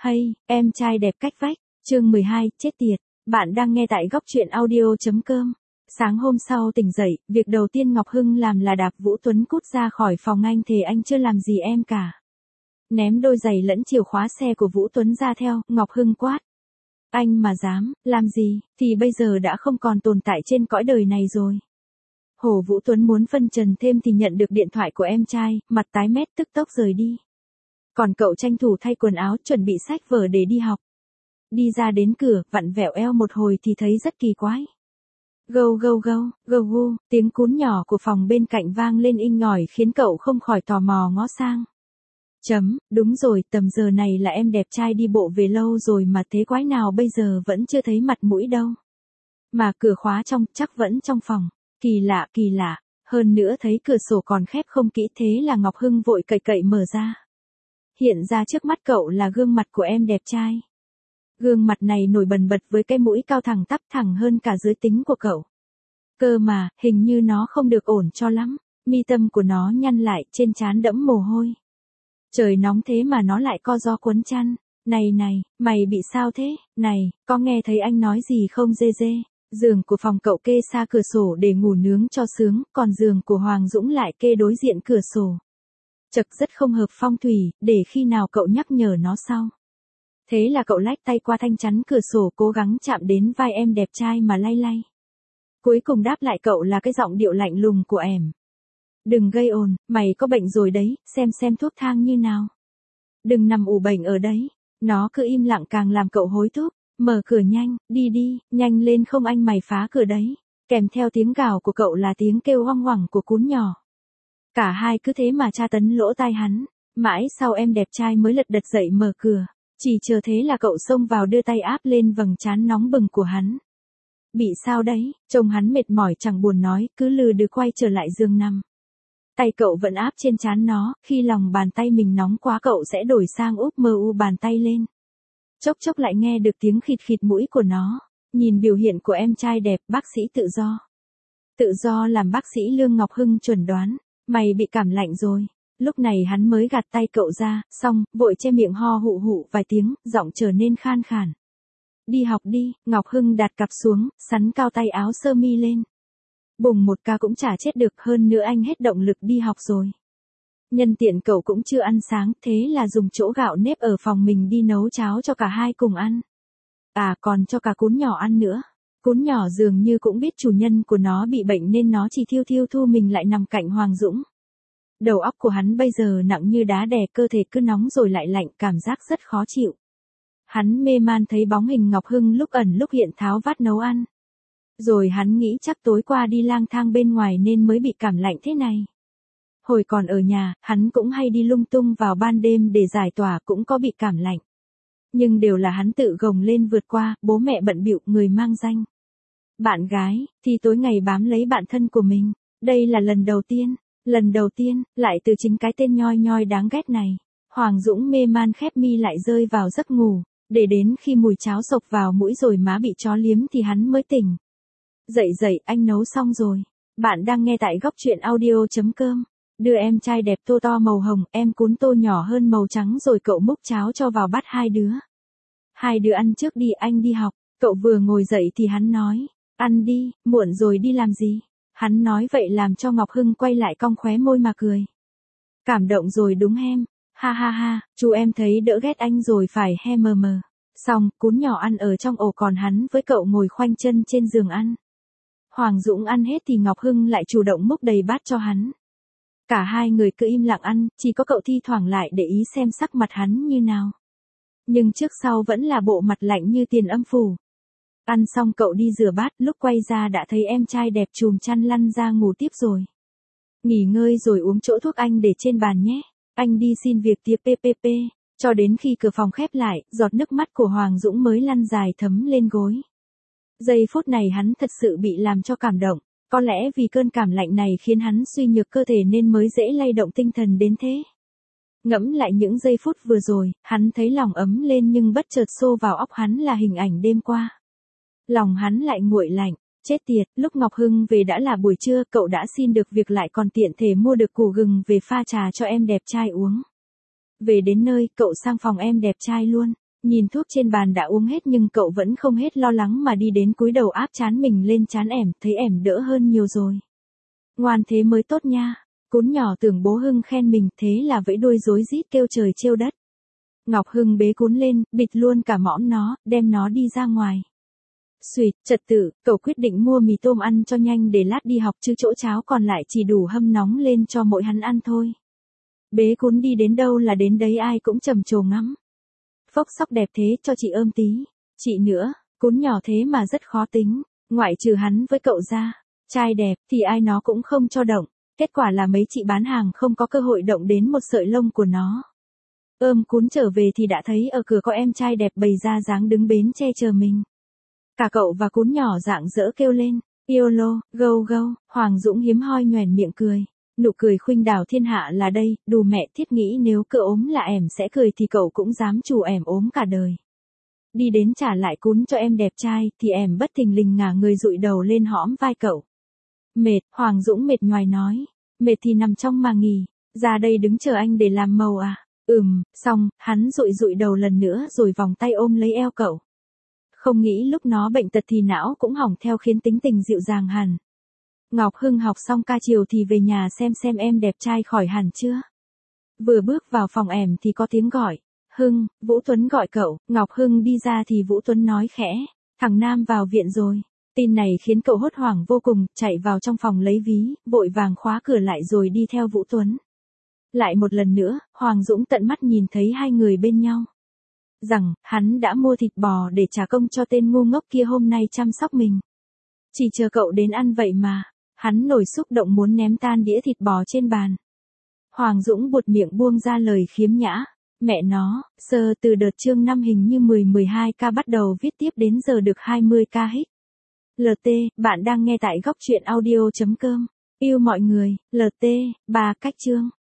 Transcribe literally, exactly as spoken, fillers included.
Hay, em trai đẹp cách vách, chương mười hai, chết tiệt. Bạn đang nghe tại góc truyện audio.com. Sáng hôm sau tỉnh dậy, việc đầu tiên Ngọc Hưng làm là đạp Vũ Tuấn cút ra khỏi phòng. Anh thề anh chưa làm gì em cả. Ném đôi giày lẫn chìa khóa xe của Vũ Tuấn ra theo, Ngọc Hưng quát. Anh mà dám, làm gì, thì bây giờ đã không còn tồn tại trên cõi đời này rồi. Hồ Vũ Tuấn muốn phân trần thêm thì nhận được điện thoại của em trai, mặt tái mét tức tốc rời đi. Còn cậu tranh thủ thay quần áo chuẩn bị sách vở để đi học. Đi ra đến cửa, vặn vẹo eo một hồi thì thấy rất kỳ quái. Gâu gâu gâu, gâu gu, tiếng cún nhỏ của phòng bên cạnh vang lên inh ỏi khiến cậu không khỏi tò mò ngó sang. Chấm, đúng rồi, tầm giờ này là em đẹp trai đi bộ về lâu rồi mà thế quái nào bây giờ vẫn chưa thấy mặt mũi đâu. Mà cửa khóa trong, chắc vẫn trong phòng. Kỳ lạ, kỳ lạ, hơn nữa thấy cửa sổ còn khép không kỹ, thế là Ngọc Hưng vội cậy cậy mở ra. Hiện ra trước mắt cậu là gương mặt của em đẹp trai. Gương mặt này nổi bần bật với cái mũi cao thẳng tắp, thẳng hơn cả giới tính của cậu. Cơ mà, hình như nó không được ổn cho lắm, mi tâm của nó nhăn lại, trên trán đẫm mồ hôi. Trời nóng thế mà nó lại co ro quấn chăn. Này này, mày bị sao thế? Này, có nghe thấy anh nói gì không dê dê? Giường của phòng cậu kê xa cửa sổ để ngủ nướng cho sướng, còn giường của Hoàng Dũng lại kê đối diện cửa sổ. Chật rất không hợp phong thủy, để khi nào cậu nhắc nhở nó sau. Thế là cậu lách tay qua thanh chắn cửa sổ, cố gắng chạm đến vai em đẹp trai mà lay lay. Cuối cùng đáp lại cậu là cái giọng điệu lạnh lùng của em. Đừng gây ồn, mày có bệnh rồi đấy, xem xem thuốc thang như nào. Đừng nằm ủ bệnh ở đấy. Nó cứ im lặng càng làm cậu hối thúc. Mở cửa nhanh, đi đi, nhanh lên không anh mày phá cửa đấy. Kèm theo tiếng gào của cậu là tiếng kêu hoang hoảng của cún nhỏ. Cả hai cứ thế mà tra tấn lỗ tai hắn. Mãi sau em đẹp trai mới lật đật dậy mở cửa. Chỉ chờ thế là cậu xông vào đưa tay áp lên vầng trán nóng bừng của hắn. Bị sao đấy, trông hắn mệt mỏi chẳng buồn nói, cứ lừ đừ quay trở lại giường nằm. Tay cậu vẫn áp trên trán nó, khi lòng bàn tay mình nóng quá cậu sẽ đổi sang úp mờ u bàn tay lên. Chốc chốc lại nghe được tiếng khịt khịt mũi của nó. Nhìn biểu hiện của em trai đẹp, bác sĩ tự do. Tự do làm bác sĩ Lương Ngọc Hưng chuẩn đoán. Mày bị cảm lạnh rồi. Lúc này hắn mới gạt tay cậu ra, xong, vội che miệng ho hụ hụ vài tiếng, giọng trở nên khan khàn. Đi học đi, Ngọc Hưng đặt cặp xuống, sắn cao tay áo sơ mi lên. Bùng một ca cũng chả chết được, hơn nữa anh hết động lực đi học rồi. Nhân tiện cậu cũng chưa ăn sáng, thế là dùng chỗ gạo nếp ở phòng mình đi nấu cháo cho cả hai cùng ăn. À còn cho cả cún nhỏ ăn nữa. Cún nhỏ dường như cũng biết chủ nhân của nó bị bệnh nên nó chỉ thiêu thiêu thu mình lại nằm cạnh Hoàng Dũng. Đầu óc của hắn bây giờ nặng như đá đè, cơ thể cứ nóng rồi lại lạnh, cảm giác rất khó chịu. Hắn mê man thấy bóng hình Ngọc Hưng lúc ẩn lúc hiện tháo vát nấu ăn. Rồi hắn nghĩ chắc tối qua đi lang thang bên ngoài nên mới bị cảm lạnh thế này. Hồi còn ở nhà, hắn cũng hay đi lung tung vào ban đêm để giải tỏa, cũng có bị cảm lạnh. Nhưng đều là hắn tự gồng lên vượt qua, bố mẹ bận bịu, người mang danh. Bạn gái, thì tối ngày bám lấy bạn thân của mình. Đây là lần đầu tiên, lần đầu tiên, lại từ chính cái tên nhoi nhoi đáng ghét này. Hoàng Dũng mê man khép mi lại rơi vào giấc ngủ, để đến khi mùi cháo sộc vào mũi rồi má bị chó liếm thì hắn mới tỉnh. Dậy dậy, anh nấu xong rồi. Bạn đang nghe tại góc truyện audio.com. Đưa em trai đẹp tô to màu hồng, em cún tô nhỏ hơn màu trắng rồi cậu múc cháo cho vào bát hai đứa. Hai đứa ăn trước đi, anh đi học. Cậu vừa ngồi dậy thì hắn nói, ăn đi, muộn rồi đi làm gì. Hắn nói vậy làm cho Ngọc Hưng quay lại cong khóe môi mà cười. Cảm động rồi đúng em, ha ha ha, chú em thấy đỡ ghét anh rồi phải he mờ mờ. Xong, cún nhỏ ăn ở trong ổ còn hắn với cậu ngồi khoanh chân trên giường ăn. Hoàng Dũng ăn hết thì Ngọc Hưng lại chủ động múc đầy bát cho hắn. Cả hai người cứ im lặng ăn, chỉ có cậu thi thoảng lại để ý xem sắc mặt hắn như nào. Nhưng trước sau vẫn là bộ mặt lạnh như tiền âm phủ. Ăn xong cậu đi rửa bát, lúc quay ra đã thấy em trai đẹp chùm chăn lăn ra ngủ tiếp rồi. Nghỉ ngơi rồi uống chỗ thuốc anh để trên bàn nhé. Anh đi xin việc tiếp ppp. Cho đến khi cửa phòng khép lại, giọt nước mắt của Hoàng Dũng mới lăn dài thấm lên gối. Giây phút này hắn thật sự bị làm cho cảm động. Có lẽ vì cơn cảm lạnh này khiến hắn suy nhược cơ thể nên mới dễ lay động tinh thần đến thế. Ngẫm lại những giây phút vừa rồi, hắn thấy lòng ấm lên nhưng bất chợt xô vào óc hắn là hình ảnh đêm qua. Lòng hắn lại nguội lạnh, chết tiệt, lúc Ngọc Hưng về đã là buổi trưa, cậu đã xin được việc lại còn tiện thể mua được củ gừng về pha trà cho em đẹp trai uống. Về đến nơi, cậu sang phòng em đẹp trai luôn. Nhìn thuốc trên bàn đã uống hết nhưng cậu vẫn không hết lo lắng mà đi đến cúi đầu áp trán mình lên trán ẻm, thấy ẻm đỡ hơn nhiều rồi. Ngoan thế mới tốt nha. Cún nhỏ tưởng bố Hưng khen mình, thế là vẫy đuôi rối rít kêu trời trêu đất. Ngọc Hưng bế cún lên, bịt luôn cả mõm nó, đem nó đi ra ngoài. Xuyệt, trật tự, cậu quyết định mua mì tôm ăn cho nhanh để lát đi học chứ chỗ cháo còn lại chỉ đủ hâm nóng lên cho mỗi hắn ăn thôi. Bế cún đi đến đâu là đến đấy ai cũng trầm trồ ngắm. Phốc sóc đẹp thế cho chị ôm tí. Chị nữa, cún nhỏ thế mà rất khó tính, ngoại trừ hắn với cậu ra. Trai đẹp thì ai nó cũng không cho động. Kết quả là mấy chị bán hàng không có cơ hội động đến một sợi lông của nó. Ôm cún trở về thì đã thấy ở cửa có em trai đẹp bày ra dáng đứng bến che chờ mình. Cả cậu và cún nhỏ rạng rỡ kêu lên, YOLO, go go, Hoàng Dũng hiếm hoi nhoẻn miệng cười. Nụ cười khuynh đảo thiên hạ là đây, đù mẹ thiết nghĩ nếu cậu ốm là ẻm sẽ cười thì cậu cũng dám chủ ẻm ốm cả đời. Đi đến trả lại cún cho em đẹp trai thì ẻm bất thình lình ngả người dụi đầu lên hõm vai cậu. Mệt, Hoàng Dũng mệt nhoài nói, mệt thì nằm trong mà nghỉ, ra đây đứng chờ anh để làm màu à, ừm, xong, hắn dụi dụi đầu lần nữa rồi vòng tay ôm lấy eo cậu. Không nghĩ lúc nó bệnh tật thì não cũng hỏng theo khiến tính tình dịu dàng hẳn. Ngọc Hưng học xong ca chiều thì về nhà xem xem em đẹp trai khỏi hẳn chưa. Vừa bước vào phòng ẻm thì có tiếng gọi, Hưng, Vũ Tuấn gọi cậu, Ngọc Hưng đi ra thì Vũ Tuấn nói khẽ, thằng Nam vào viện rồi. Tin này khiến cậu hốt hoảng vô cùng, chạy vào trong phòng lấy ví, vội vàng khóa cửa lại rồi đi theo Vũ Tuấn. Lại một lần nữa, Hoàng Dũng tận mắt nhìn thấy hai người bên nhau. Rằng, hắn đã mua thịt bò để trả công cho tên ngu ngốc kia hôm nay chăm sóc mình. Chỉ chờ cậu đến ăn vậy mà, hắn nổi xúc động muốn ném tan đĩa thịt bò trên bàn. Hoàng Dũng buột miệng buông ra lời khiếm nhã. Mẹ nó, sơ từ đợt chương năm hình như mười mười hai ca bắt đầu viết tiếp đến giờ được hai mươi ca hit. lờ tê, bạn đang nghe tại góc truyện audio chấm com. Yêu mọi người, lờ tê, ba cách chương.